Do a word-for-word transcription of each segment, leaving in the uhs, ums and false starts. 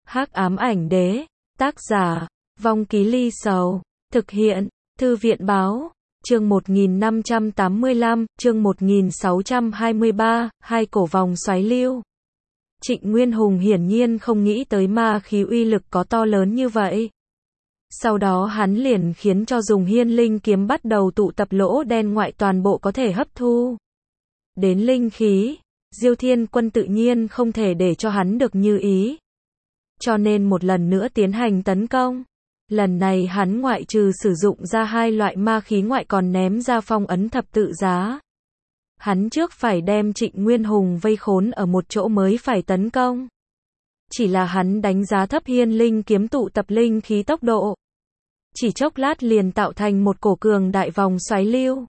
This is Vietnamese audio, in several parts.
Hắc ám ảnh đế, tác giả, Vong Ký Ly Sầu, thực hiện, Thư viện báo, chương một nghìn năm trăm tám mươi lăm, chương một nghìn sáu trăm hai mươi ba, hai cổ vòng xoáy lưu. Trịnh Nguyên Hùng hiển nhiên không nghĩ tới ma khí uy lực có to lớn như vậy. Sau đó hắn liền khiến cho dùng hiên linh kiếm bắt đầu tụ tập lỗ đen ngoại toàn bộ có thể hấp thu đến linh khí. Diêu Thiên Quân tự nhiên không thể để cho hắn được như ý, cho nên một lần nữa tiến hành tấn công. Lần này hắn ngoại trừ sử dụng ra hai loại ma khí ngoại còn ném ra phong ấn thập tự giá. Hắn trước phải đem Trịnh Nguyên Hùng vây khốn ở một chỗ mới phải tấn công. Chỉ là hắn đánh giá thấp hiên linh kiếm tụ tập linh khí tốc độ. Chỉ chốc lát liền tạo thành một cổ cường đại vòng xoáy lưu.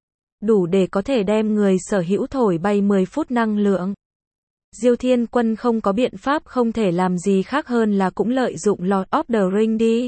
Đủ để có thể đem người sở hữu thổi bay mười phút năng lượng. Diêu Thiên Quân không có biện pháp không thể làm gì khác hơn là cũng lợi dụng Lord of the Ring đi.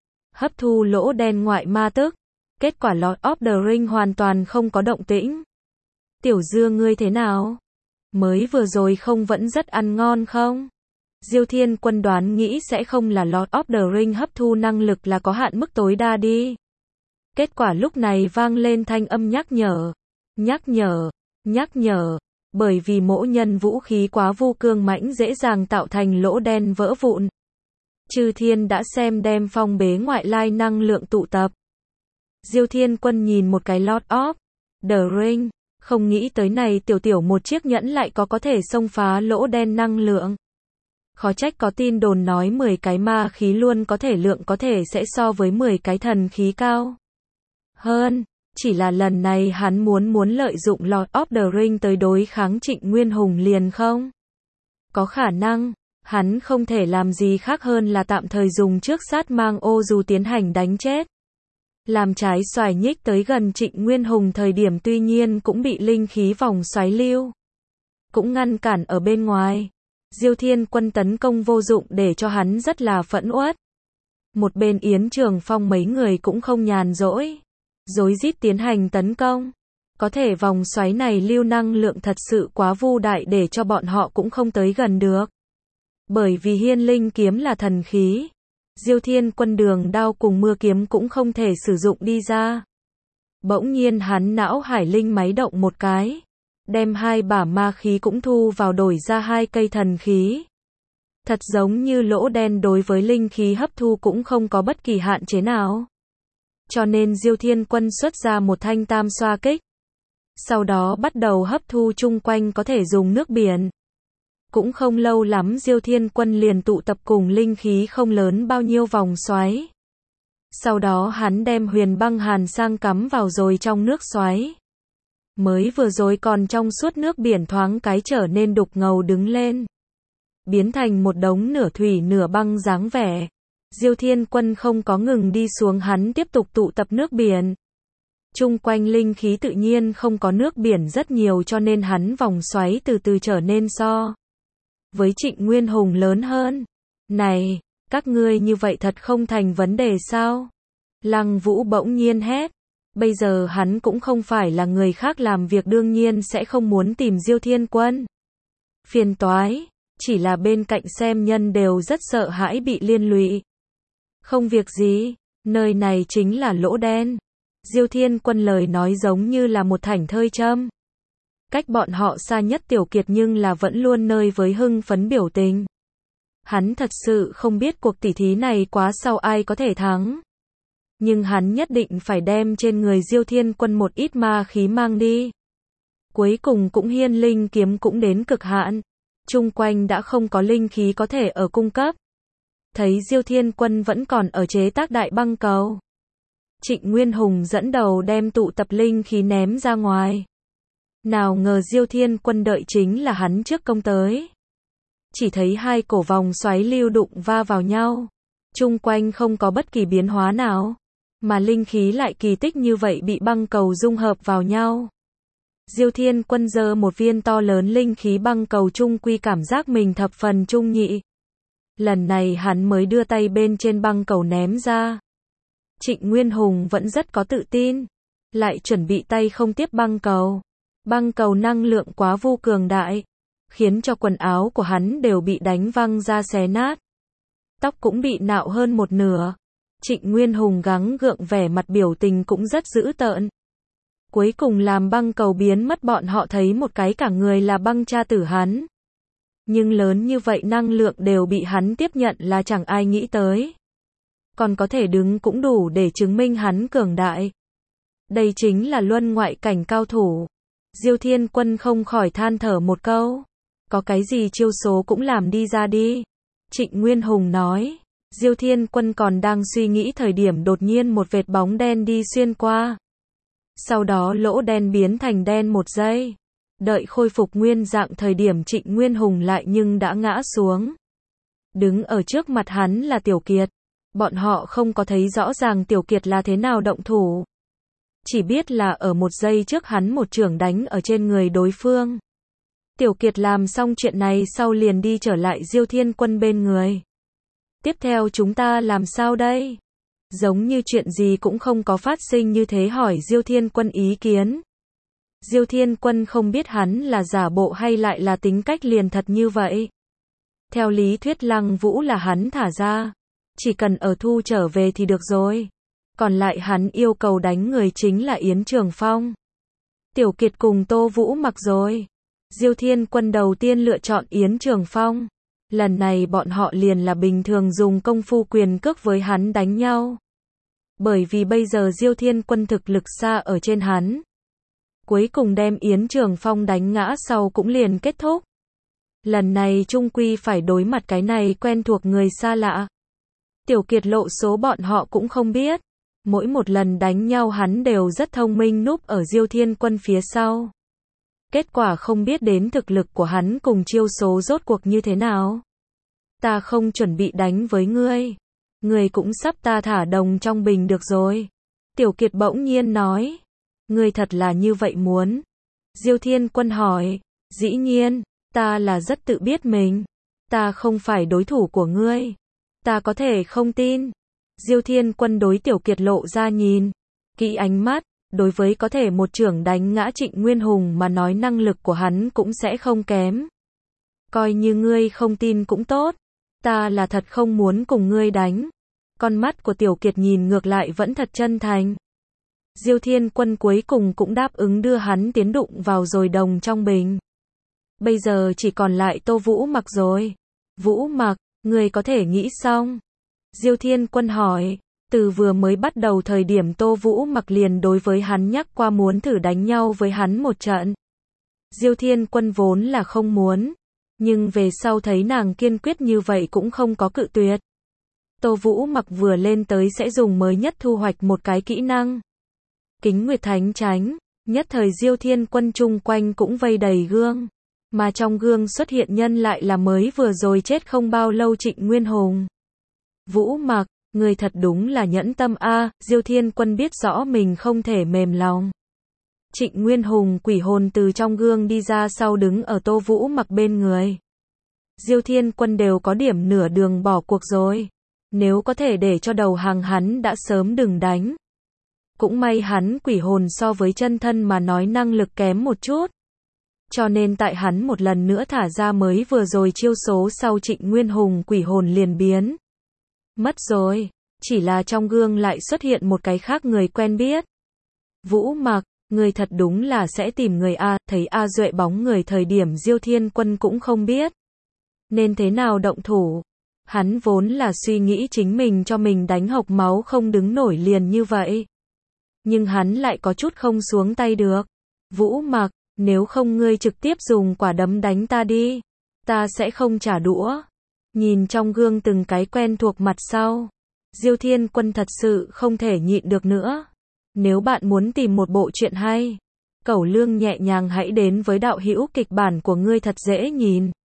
Hấp thu lỗ đen ngoại ma tức. Kết quả Lord of the Ring hoàn toàn không có động tĩnh. Tiểu Dưa ngươi thế nào? Mới vừa rồi không vẫn rất ăn ngon không? Diêu Thiên Quân đoán nghĩ sẽ không là Lord of the Ring hấp thu năng lực là có hạn mức tối đa đi. Kết quả lúc này vang lên thanh âm nhắc nhở. Nhắc nhở, nhắc nhở. Bởi vì mỗi nhân vũ khí quá vô cương mãnh dễ dàng tạo thành lỗ đen vỡ vụn. Chư Thiên đã xem đem phong bế ngoại lai năng lượng tụ tập. Diêu Thiên Quân nhìn một cái Lord of the Ring. Không nghĩ tới này tiểu tiểu một chiếc nhẫn lại có có thể xông phá lỗ đen năng lượng. Khó trách có tin đồn nói mười cái ma khí luôn có thể lượng có thể sẽ so với mười cái thần khí cao hơn. Chỉ là lần này hắn muốn muốn lợi dụng Lord of the Ring tới đối kháng Trịnh Nguyên Hùng liền không có khả năng. Hắn không thể làm gì khác hơn là tạm thời dùng trước sát mang ô dù tiến hành đánh chết. Làm trái xoài nhích tới gần Trịnh Nguyên Hùng thời điểm tuy nhiên cũng bị linh khí vòng xoáy lưu cũng ngăn cản ở bên ngoài. Diêu Thiên Quân tấn công vô dụng để cho hắn rất là phẫn uất. Một bên Yến Trường Phong mấy người cũng không nhàn rỗi, rối rít tiến hành tấn công. Có thể vòng xoáy này lưu năng lượng thật sự quá vu đại để cho bọn họ cũng không tới gần được. Bởi vì hiên linh kiếm là thần khí, Diêu Thiên Quân đường đao cùng mưa kiếm cũng không thể sử dụng đi ra. Bỗng nhiên hắn não hải linh máy động một cái, đem hai bả ma khí cũng thu vào đổi ra hai cây thần khí. Thật giống như lỗ đen đối với linh khí hấp thu cũng không có bất kỳ hạn chế nào. Cho nên Diêu Thiên Quân xuất ra một thanh tam xoa kích. Sau đó bắt đầu hấp thu chung quanh có thể dùng nước biển. Cũng không lâu lắm Diêu Thiên Quân liền tụ tập cùng linh khí không lớn bao nhiêu vòng xoáy. Sau đó hắn đem huyền băng hàn sang cắm vào rồi trong nước xoáy. Mới vừa rồi còn trong suốt nước biển thoáng cái trở nên đục ngầu đứng lên. Biến thành một đống nửa thủy nửa băng dáng vẻ. Diêu Thiên Quân không có ngừng đi xuống, hắn tiếp tục tụ tập nước biển. Chung quanh linh khí tự nhiên không có nước biển rất nhiều cho nên hắn vòng xoáy từ từ trở nên so với Trịnh Nguyên Hùng lớn hơn. Này, các ngươi như vậy thật không thành vấn đề sao? Lăng Vũ bỗng nhiên hét. Bây giờ hắn cũng không phải là người khác làm việc đương nhiên sẽ không muốn tìm Diêu Thiên Quân phiền toái, chỉ là bên cạnh xem nhân đều rất sợ hãi bị liên lụy. Không việc gì, nơi này chính là lỗ đen. Diêu Thiên Quân lời nói giống như là một thảnh thơi châm. Cách bọn họ xa nhất Tiểu Kiệt nhưng là vẫn luôn nơi với hưng phấn biểu tình. Hắn thật sự không biết cuộc tỉ thí này quá sau ai có thể thắng. Nhưng hắn nhất định phải đem trên người Diêu Thiên Quân một ít ma khí mang đi. Cuối cùng cũng hiên linh kiếm cũng đến cực hạn. Chung quanh đã không có linh khí có thể ở cung cấp. Thấy Diêu Thiên Quân vẫn còn ở chế tác đại băng cầu. Trịnh Nguyên Hùng dẫn đầu đem tụ tập linh khí ném ra ngoài. Nào ngờ Diêu Thiên Quân đợi chính là hắn trước công tới. Chỉ thấy hai cổ vòng xoáy lưu đụng va vào nhau. Chung quanh không có bất kỳ biến hóa nào. Mà linh khí lại kỳ tích như vậy bị băng cầu dung hợp vào nhau. Diêu Thiên Quân giơ một viên to lớn linh khí băng cầu trung quy cảm giác mình thập phần trung nhị. Lần này hắn mới đưa tay bên trên băng cầu ném ra. Trịnh Nguyên Hùng vẫn rất có tự tin. Lại chuẩn bị tay không tiếp băng cầu. Băng cầu năng lượng quá vô cường đại. Khiến cho quần áo của hắn đều bị đánh văng ra xé nát. tóc cũng bị nạo hơn một nửa. Trịnh Nguyên Hùng gắng gượng vẻ mặt biểu tình cũng rất dữ tợn. Cuối cùng làm băng cầu biến mất bọn họ thấy một cái cả người là băng cha tử hắn. Nhưng lớn như vậy năng lượng đều bị hắn tiếp nhận là chẳng ai nghĩ tới. Còn có thể đứng cũng đủ để chứng minh hắn cường đại. Đây chính là luân ngoại cảnh cao thủ. Diêu Thiên Quân không khỏi than thở một câu. Có cái gì chiêu số cũng làm đi ra đi. Trịnh Nguyên Hùng nói. Diêu Thiên Quân còn đang suy nghĩ thời điểm đột nhiên một vệt bóng đen đi xuyên qua. Sau đó lỗ đen biến thành đen một giây. Đợi khôi phục nguyên dạng thời điểm Trịnh Nguyên Hùng lại nhưng đã ngã xuống. Đứng ở trước mặt hắn là Tiểu Kiệt. Bọn họ không có thấy rõ ràng Tiểu Kiệt là thế nào động thủ. Chỉ biết là ở một giây trước hắn một chưởng đánh ở trên người đối phương. Tiểu Kiệt làm xong chuyện này sau liền đi trở lại Diêu Thiên Quân bên người. Tiếp theo chúng ta làm sao đây? Giống như chuyện gì cũng không có phát sinh như thế hỏi Diêu Thiên Quân ý kiến. Diêu Thiên Quân không biết hắn là giả bộ hay lại là tính cách liền thật như vậy. Theo lý thuyết Lăng Vũ là hắn thả ra. Chỉ cần ở thu trở về thì được rồi. Còn lại hắn yêu cầu đánh người chính là Yến Trường Phong. Tiểu Kiệt cùng Tô Vũ Mặc rồi. Diêu Thiên Quân đầu tiên lựa chọn Yến Trường Phong. Lần này bọn họ liền là bình thường dùng công phu quyền cước với hắn đánh nhau. Bởi vì bây giờ Diêu Thiên Quân thực lực xa ở trên hắn. Cuối cùng đem Yến Trường Phong đánh ngã sau cũng liền kết thúc. Lần này chung quy phải đối mặt cái này quen thuộc người xa lạ. Tiểu Kiệt lộ số bọn họ cũng không biết. Mỗi một lần đánh nhau hắn đều rất thông minh núp ở Diêu Thiên Quân phía sau. Kết quả không biết đến thực lực của hắn cùng chiêu số rốt cuộc như thế nào. Ta không chuẩn bị đánh với ngươi. Ngươi cũng sắp ta thả đồng trong bình được rồi. Tiểu Kiệt bỗng nhiên nói. Ngươi thật là như vậy muốn? Diêu Thiên Quân hỏi. Dĩ nhiên, ta là rất tự biết mình. Ta không phải đối thủ của ngươi. Ta có thể không tin. Diêu Thiên Quân đối Tiểu Kiệt lộ ra nhìn kỹ ánh mắt. Đối với có thể một chưởng đánh ngã Trịnh Nguyên Hùng mà nói năng lực của hắn cũng sẽ không kém. Coi như ngươi không tin cũng tốt. Ta là thật không muốn cùng ngươi đánh. Con mắt của Tiểu Kiệt nhìn ngược lại vẫn thật chân thành. Diêu Thiên Quân cuối cùng cũng đáp ứng đưa hắn tiến đụng vào rồi đồng trong bình. Bây giờ chỉ còn lại Tô Vũ Mặc rồi. Vũ Mặc, ngươi có thể nghĩ xong? Diêu Thiên Quân hỏi. Từ vừa mới bắt đầu thời điểm Tô Vũ Mặc liền đối với hắn nhắc qua muốn thử đánh nhau với hắn một trận. Diêu Thiên Quân vốn là không muốn. Nhưng về sau thấy nàng kiên quyết như vậy cũng không có cự tuyệt. Tô Vũ Mặc vừa lên tới sẽ dùng mới nhất thu hoạch một cái kỹ năng. Kính Nguyệt Thánh Tránh. Nhất thời Diêu Thiên Quân chung quanh cũng vây đầy gương. Mà trong gương xuất hiện nhân lại là mới vừa rồi chết không bao lâu Trịnh Nguyên Hùng. Vũ Mặc, người thật đúng là nhẫn tâm a. Diêu Thiên Quân biết rõ mình không thể mềm lòng. Trịnh Nguyên Hùng quỷ hồn từ trong gương đi ra sau đứng ở Tô Vũ Mặc bên người. Diêu Thiên Quân đều có điểm nửa đường bỏ cuộc rồi. Nếu có thể để cho đầu hàng hắn đã sớm đừng đánh. Cũng may hắn quỷ hồn so với chân thân mà nói năng lực kém một chút. Cho nên tại hắn một lần nữa thả ra mới vừa rồi chiêu số sau Trịnh Nguyên Hùng quỷ hồn liền biến. Mất rồi. Chỉ là trong gương lại xuất hiện một cái khác người quen biết. Vũ Mặc, người thật đúng là sẽ tìm người A. Thấy A Duệ bóng người thời điểm Diêu Thiên Quân cũng không biết nên thế nào động thủ. Hắn vốn là suy nghĩ chính mình cho mình đánh hộc máu không đứng nổi liền như vậy. Nhưng hắn lại có chút không xuống tay được. Vũ Mặc, nếu không ngươi trực tiếp dùng quả đấm đánh ta đi. Ta sẽ không trả đũa. Nhìn trong gương từng cái quen thuộc mặt sau. Diêu Thiên Quân thật sự không thể nhịn được nữa. Nếu bạn muốn tìm một bộ truyện hay, cẩu lương nhẹ nhàng hãy đến với đạo hữu kịch bản của ngươi thật dễ nhìn.